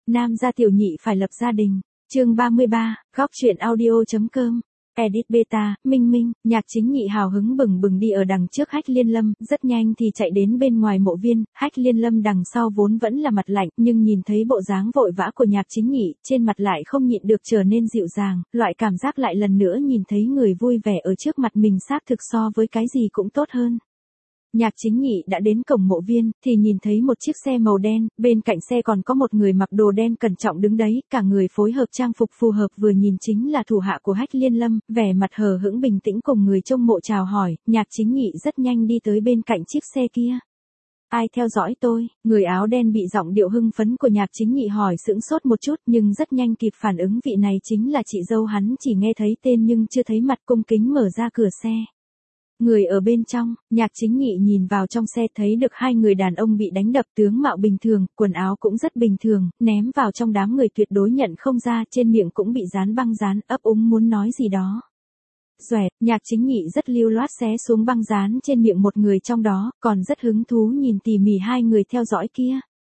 Nam gia tiểu nhị phải lập gia đình. Chương 33, góc truyện audio.com. Edit beta, Minh Minh, Nhạc Chính Nhị hào hứng bừng bừng đi ở đằng trước Hách Liên Lâm, rất nhanh thì chạy đến bên ngoài mộ viên. Hách Liên Lâm đằng sau vốn vẫn là mặt lạnh, nhưng nhìn thấy bộ dáng vội vã của Nhạc Chính Nhị, trên mặt lại không nhịn được trở nên dịu dàng, loại cảm giác lại lần nữa nhìn thấy người vui vẻ ở trước mặt mình xác thực so với cái gì cũng tốt hơn. Nhạc Chính Nhị đã đến cổng mộ viên, thì nhìn thấy một chiếc xe màu đen, bên cạnh xe còn có một người mặc đồ đen cẩn trọng đứng đấy, cả người phối hợp trang phục phù hợp vừa nhìn chính là thủ hạ của Hách Liên Lâm, vẻ mặt hờ hững bình tĩnh cùng người trông mộ chào hỏi. Nhạc Chính Nhị rất nhanh đi tới bên cạnh chiếc xe kia. Ai theo dõi tôi? Người áo đen bị giọng điệu hưng phấn của Nhạc Chính Nhị hỏi sững sốt một chút, nhưng rất nhanh kịp phản ứng vị này chính là chị dâu hắn, chỉ nghe thấy tên nhưng chưa thấy mặt, cung kính mở ra cửa xe. Người ở bên trong, Nhạc Chính Nhị nhìn vào trong xe thấy được hai người đàn ông bị đánh đập, tướng mạo bình thường, quần áo cũng rất bình thường, ném vào trong đám người tuyệt đối nhận không ra, trên miệng cũng bị dán băng dán, ấp úng muốn nói gì đó. Xoẹt, Nhạc Chính Nhị rất lưu loát xé xuống băng dán trên miệng một người trong đó, còn rất hứng thú nhìn tỉ mỉ hai người theo dõi kia.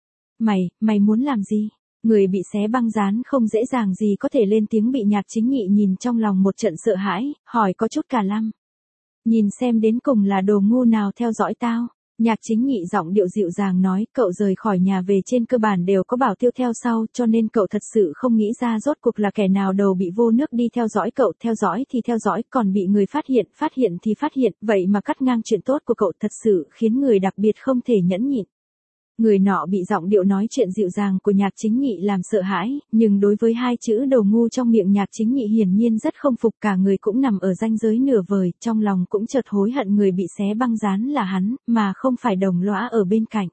Mày muốn làm gì? Người bị xé băng dán không dễ dàng gì có thể lên tiếng bị Nhạc Chính Nhị nhìn trong lòng một trận sợ hãi, hỏi có chút cả lăm. Nhìn xem đến cùng là đồ ngu nào theo dõi tao. Nhạc Chính Nhị giọng điệu dịu dàng nói, cậu rời khỏi nhà về trên cơ bản đều có bảo tiêu theo sau, cho nên cậu thật sự không nghĩ ra rốt cuộc là kẻ nào đầu bị vô nước đi theo dõi cậu, theo dõi thì theo dõi, còn bị người phát hiện thì phát hiện, vậy mà cắt ngang chuyện tốt của cậu thật sự khiến người đặc biệt không thể nhẫn nhịn. Người nọ bị giọng điệu nói chuyện dịu dàng của Nhạc Chính Nhị làm sợ hãi, nhưng đối với hai chữ đồ ngu trong miệng Nhạc Chính Nhị hiển nhiên rất không phục, cả người cũng nằm ở ranh giới nửa vời, trong lòng cũng chợt hối hận người bị xé băng dán là hắn, mà không phải đồng lõa ở bên cạnh.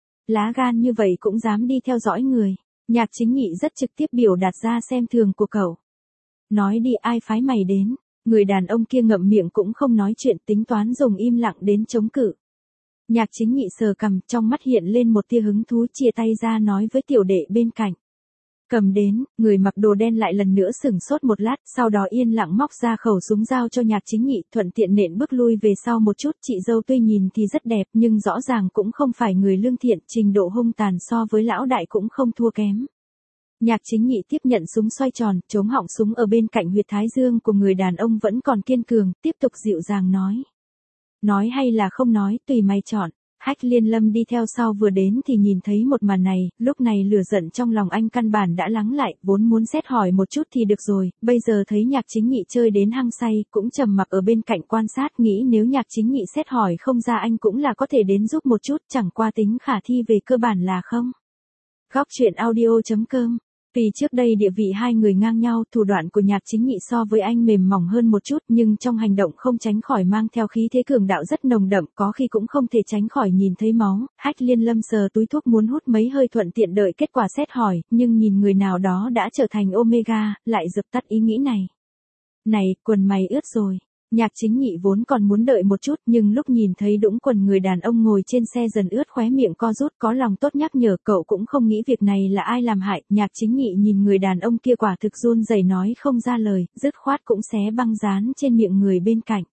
Lá gan như vậy cũng dám đi theo dõi người. Nhạc Chính Nhị rất trực tiếp biểu đạt ra xem thường của cậu. Nói đi, ai phái mày đến? Người đàn ông kia ngậm miệng cũng không nói chuyện, tính toán dùng im lặng đến chống cự. Nhạc Chính Nhị sờ cằm, trong mắt hiện lên một tia hứng thú, chia tay ra nói với tiểu đệ bên cạnh. Cầm đến, người mặc đồ đen lại lần nữa sửng sốt một lát, sau đó yên lặng móc ra khẩu súng dao cho Nhạc Chính Nhị, thuận tiện nện bước lui về sau một chút. Chị dâu tuy nhìn thì rất đẹp, nhưng rõ ràng cũng không phải người lương thiện, trình độ hung tàn so với lão đại cũng không thua kém. Nhạc Chính Nhị tiếp nhận súng xoay tròn, chống họng súng ở bên cạnh huyệt thái dương của người đàn ông vẫn còn kiên cường, tiếp tục dịu dàng nói. Nói hay là không nói, tùy mày chọn. Hách Liên Lâm đi theo sau vừa đến thì nhìn thấy một màn này, lúc này lửa giận trong lòng anh căn bản đã lắng lại, vốn muốn xét hỏi một chút thì được rồi, bây giờ thấy Nhạc Chính Nhị chơi đến hăng say, cũng trầm mặc ở bên cạnh quan sát, nghĩ nếu Nhạc Chính Nhị xét hỏi không ra anh cũng là có thể đến giúp một chút, chẳng qua tính khả thi về cơ bản là không. Góc truyện audio.com. Vì trước đây địa vị hai người ngang nhau, thủ đoạn của Nhạc Chính Nhị so với anh mềm mỏng hơn một chút, nhưng trong hành động không tránh khỏi mang theo khí thế cường đạo rất nồng đậm, có khi cũng không thể tránh khỏi nhìn thấy máu. Hách Liên Lâm sờ túi thuốc muốn hút mấy hơi thuận tiện đợi kết quả xét hỏi, nhưng nhìn người nào đó đã trở thành Omega, lại dập tắt ý nghĩ này. Này, quần mày ướt rồi. Nhạc Chính Nhị vốn còn muốn đợi một chút, nhưng lúc nhìn thấy đũng quần người đàn ông ngồi trên xe dần ướt, khóe miệng co rút, có lòng tốt nhắc nhở, cậu cũng không nghĩ việc này là ai làm hại. Nhạc Chính Nhị nhìn người đàn ông kia quả thực run rẩy nói không ra lời, dứt khoát cũng xé băng dán trên miệng người bên cạnh.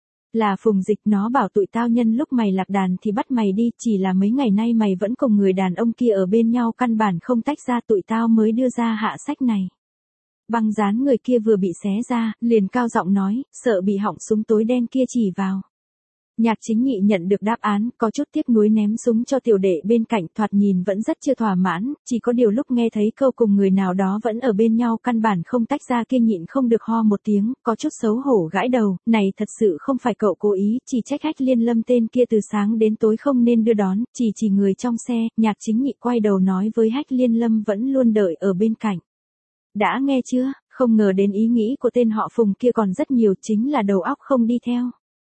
Là Phùng Dịch, nó bảo tụi tao nhân lúc mày lạc đàn thì bắt mày đi, chỉ là mấy ngày nay mày vẫn cùng người đàn ông kia ở bên nhau, căn bản không tách ra, tụi tao mới đưa ra hạ sách này. Băng dán người kia vừa bị xé ra, liền cao giọng nói, sợ bị họng súng tối đen kia chỉ vào. Nhạc Chính Nhị nhận được đáp án, có chút tiếc nuối ném súng cho tiểu đệ bên cạnh, thoạt nhìn vẫn rất chưa thỏa mãn, chỉ có điều lúc nghe thấy câu cùng người nào đó vẫn ở bên nhau căn bản không tách ra kia nhịn không được ho một tiếng, có chút xấu hổ gãi đầu, này thật sự không phải cậu cố ý, chỉ trách Hách Liên Lâm tên kia từ sáng đến tối không nên đưa đón, chỉ người trong xe. Nhạc Chính Nhị quay đầu nói với Hách Liên Lâm vẫn luôn đợi ở bên cạnh. Đã nghe chưa, không ngờ đến ý nghĩ của tên họ Phùng kia còn rất nhiều, chính là đầu óc không đi theo.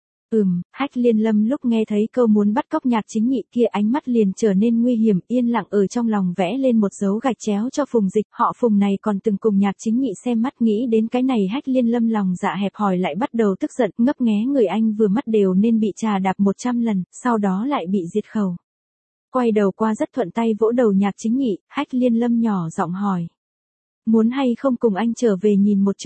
Hách Liên Lâm lúc nghe thấy câu muốn bắt cóc Nhạc Chính Nhị kia ánh mắt liền trở nên nguy hiểm, yên lặng ở trong lòng vẽ lên một dấu gạch chéo cho Phùng Dịch, họ Phùng này còn từng cùng Nhạc Chính Nhị xem mắt, nghĩ đến cái này Hách Liên Lâm lòng dạ hẹp hòi lại bắt đầu tức giận, ngấp nghé người anh vừa mắt đều nên bị trà đạp 100 lần, sau đó lại bị diệt khẩu. Quay đầu qua rất thuận tay vỗ đầu Nhạc Chính Nhị, Hách Liên Lâm nhỏ giọng hỏi. Muốn hay không cùng anh trở về nhìn một chút?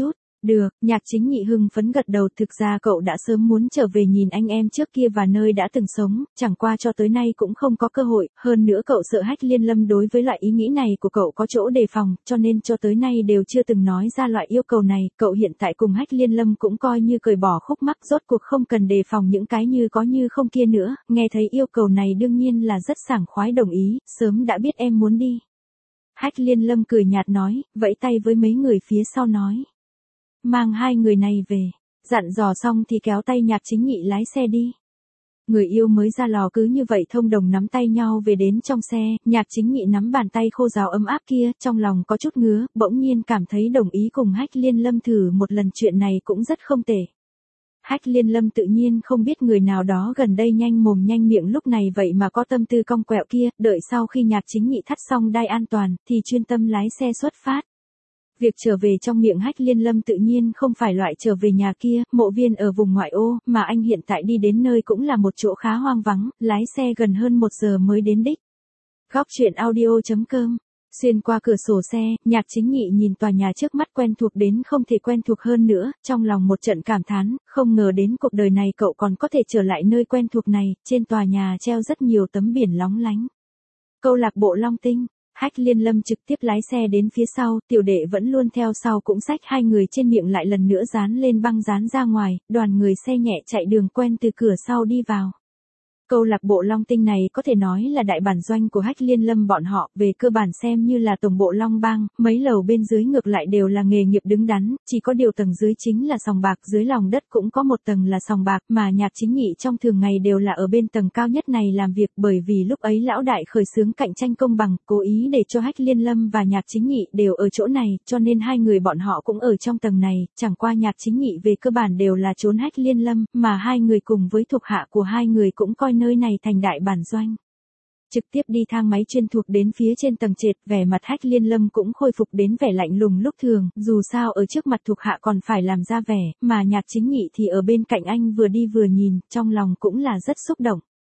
Được, Nhạc Chính Nhị hưng phấn gật đầu, thực ra cậu đã sớm muốn trở về nhìn anh em trước kia và nơi đã từng sống, chẳng qua cho tới nay cũng không có cơ hội, hơn nữa cậu sợ Hách Liên Lâm đối với loại ý nghĩ này của cậu có chỗ đề phòng, cho nên cho tới nay đều chưa từng nói ra loại yêu cầu này, cậu hiện tại cùng Hách Liên Lâm cũng coi như cởi bỏ khúc mắc, rốt cuộc không cần đề phòng những cái như có như không kia nữa, nghe thấy yêu cầu này đương nhiên là rất sảng khoái đồng ý, sớm đã biết em muốn đi. Hách Liên Lâm cười nhạt nói, vẫy tay với mấy người phía sau nói. Mang hai người này về, dặn dò xong thì kéo tay Nhạc Chính Nhị lái xe đi. Người yêu mới ra lò cứ như vậy thông đồng nắm tay nhau về đến trong xe, Nhạc Chính Nhị nắm bàn tay khô ráo ấm áp kia, trong lòng có chút ngứa, bỗng nhiên cảm thấy đồng ý cùng Hách Liên Lâm thử một lần, chuyện này cũng rất không tệ. Hách Liên Lâm tự nhiên không biết người nào đó gần đây nhanh mồm nhanh miệng lúc này vậy mà có tâm tư cong quẹo kia, đợi sau khi Nhạc Chính Nhị thắt xong đai an toàn, thì chuyên tâm lái xe xuất phát. Việc trở về trong miệng Hách Liên Lâm tự nhiên không phải loại trở về nhà kia, Mộ Viên ở vùng ngoại ô, mà anh hiện tại đi đến nơi cũng là một chỗ khá hoang vắng, lái xe gần hơn 1 giờ mới đến đích. Góc truyện audio.com. Xuyên qua cửa sổ xe, Nhạc Chính Nhị nhìn tòa nhà trước mắt quen thuộc đến không thể quen thuộc hơn nữa, trong lòng một trận cảm thán, không ngờ đến cuộc đời này cậu còn có thể trở lại nơi quen thuộc này, trên tòa nhà treo rất nhiều tấm biển lóng lánh. Câu lạc bộ Long Tinh. Hách Liên Lâm trực tiếp lái xe đến phía sau, tiểu đệ vẫn luôn theo sau cũng xách hai người trên miệng lại lần nữa dán lên băng dán ra ngoài, đoàn người xe nhẹ chạy đường quen từ cửa sau đi vào. Câu lạc bộ Long Tinh này có thể nói là đại bản doanh của Hách Liên Lâm bọn họ, về cơ bản xem như là tổng bộ Long Bang, mấy lầu bên dưới ngược lại đều là nghề nghiệp đứng đắn, chỉ có điều tầng dưới chính là sòng bạc, dưới lòng đất cũng có một tầng là sòng bạc, mà Nhạc Chính Nhị trong thường ngày đều là ở bên tầng cao nhất này làm việc, bởi vì lúc ấy lão đại khởi xướng cạnh tranh công bằng, cố ý để cho Hách Liên Lâm và Nhạc Chính Nhị đều ở chỗ này, cho nên hai người bọn họ cũng ở trong tầng này, chẳng qua Nhạc Chính Nhị về cơ bản đều là trốn Hách Liên Lâm, mà hai người cùng với thuộc hạ của hai người cũng coi nơi này thành đại bản doanh. Trực tiếp đi thang máy chuyên thuộc đến phía trên tầng trệt, vẻ mặt Hách Liên Lâm cũng khôi phục đến vẻ lạnh lùng lúc thường, dù sao ở trước mặt thuộc hạ còn phải làm ra vẻ, mà Nhạc Chính Nhị thì ở bên cạnh anh vừa đi vừa nhìn, trong lòng cũng là rất xúc động.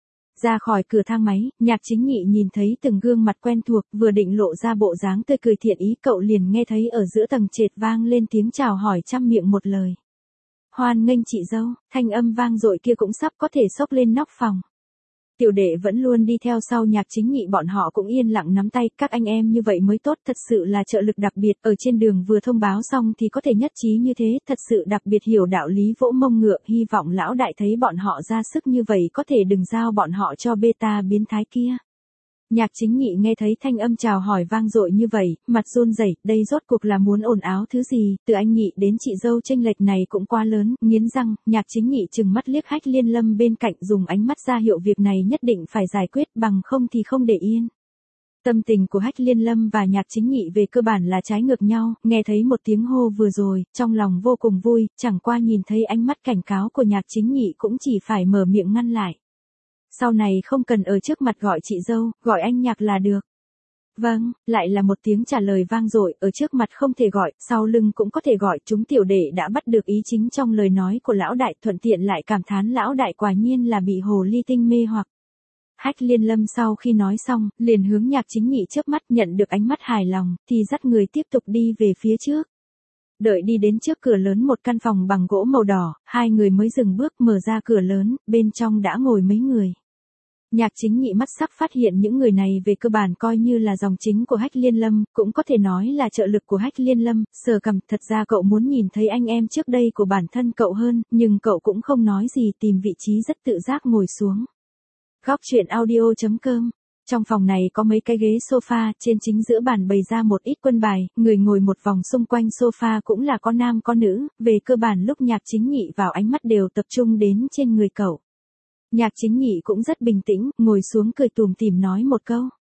Ra khỏi cửa thang máy, Nhạc Chính Nhị nhìn thấy từng gương mặt quen thuộc, vừa định lộ ra bộ dáng tươi cười thiện ý, cậu liền nghe thấy ở giữa tầng trệt vang lên tiếng chào hỏi trăm miệng một lời. Hoan nghênh chị dâu, thanh âm vang dội kia cũng sắp có thể xốc lên nóc phòng. Tiểu đệ vẫn luôn đi theo sau Nhạc Chính Nhị bọn họ cũng yên lặng nắm tay, các anh em như vậy mới tốt, thật sự là trợ lực đặc biệt, ở trên đường vừa thông báo xong thì có thể nhất trí như thế, thật sự đặc biệt hiểu đạo lý vỗ mông ngựa, hy vọng lão đại thấy bọn họ ra sức như vậy có thể đừng giao bọn họ cho beta biến thái kia. Nhạc Chính Nhị nghe thấy thanh âm chào hỏi vang dội như vậy, mặt run rẩy, đây rốt cuộc là muốn ồn áo thứ gì, từ anh Nhị đến chị dâu chênh lệch này cũng quá lớn, nghiến răng, Nhạc Chính Nhị trừng mắt liếc Hách Liên Lâm bên cạnh, dùng ánh mắt ra hiệu việc này nhất định phải giải quyết, bằng không thì không để yên. Tâm tình của Hách Liên Lâm và Nhạc Chính Nhị về cơ bản là trái ngược nhau, nghe thấy một tiếng hô vừa rồi, trong lòng vô cùng vui, chẳng qua nhìn thấy ánh mắt cảnh cáo của Nhạc Chính Nhị cũng chỉ phải mở miệng ngăn lại. Sau này không cần ở trước mặt gọi chị dâu, gọi anh Nhạc là được. Vâng, lại là một tiếng trả lời vang dội, ở trước mặt không thể gọi, sau lưng cũng có thể gọi, chúng tiểu đệ đã bắt được ý chính trong lời nói của lão đại, thuận tiện lại cảm thán lão đại quả nhiên là bị hồ ly tinh mê hoặc. Hách Liên Lâm sau khi nói xong, liền hướng Nhạc Chính Nhị chớp mắt, nhận được ánh mắt hài lòng, thì dắt người tiếp tục đi về phía trước. Đợi đi đến trước cửa lớn một căn phòng bằng gỗ màu đỏ, hai người mới dừng bước, mở ra cửa lớn, bên trong đã ngồi mấy người. Nhạc Chính Nhị mắt sắc phát hiện những người này về cơ bản coi như là dòng chính của Hách Liên Lâm, cũng có thể nói là trợ lực của Hách Liên Lâm, sờ cằm, thật ra cậu muốn nhìn thấy anh em trước đây của bản thân cậu hơn, nhưng cậu cũng không nói gì, tìm vị trí rất tự giác ngồi xuống. Góc truyện audio.com. Trong phòng này có mấy cái ghế sofa, trên chính giữa bàn bày ra một ít quân bài, người ngồi một vòng xung quanh sofa cũng là có nam có nữ, về cơ bản lúc Nhạc Chính Nhị vào ánh mắt đều tập trung đến trên người cậu. Nhạc Chính Nhị cũng rất bình tĩnh, ngồi xuống cười tủm tỉm nói một câu.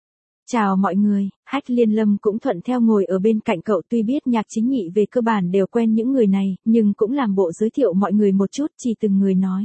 Chào mọi người, Hách Liên Lâm cũng thuận theo ngồi ở bên cạnh cậu, tuy biết Nhạc Chính Nhị về cơ bản đều quen những người này, nhưng cũng làm bộ giới thiệu mọi người một chút, chỉ từng người nói.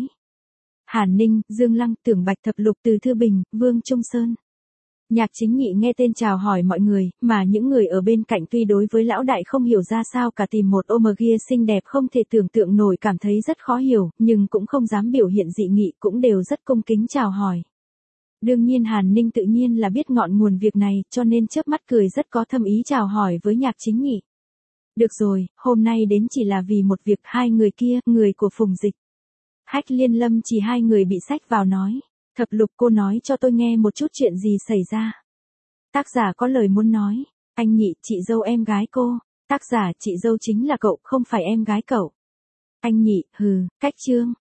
Hàn Ninh, Dương Lăng, Tưởng Bạch, Thập Lục, Từ Thư Bình, Vương Trung Sơn. Nhạc Chính Nhị nghe tên chào hỏi mọi người, mà những người ở bên cạnh tuy đối với lão đại không hiểu ra sao cả, tìm một Omegia xinh đẹp không thể tưởng tượng nổi, cảm thấy rất khó hiểu, nhưng cũng không dám biểu hiện dị nghị, cũng đều rất cung kính chào hỏi. Đương nhiên Hàn Ninh tự nhiên là biết ngọn nguồn việc này, cho nên chớp mắt cười rất có thâm ý chào hỏi với Nhạc Chính Nhị. Được rồi, hôm nay đến chỉ là vì một việc hai người kia, người của Phùng Dịch. Hách Liên Lâm chỉ hai người bị xách vào nói. Thập Lục cô nói cho tôi nghe một chút chuyện gì xảy ra. Tác giả có lời muốn nói. Anh Nhị, chị dâu em gái cô. Tác giả, chị dâu chính là cậu, không phải em gái cậu. Anh Nhị, hừ, cách chương.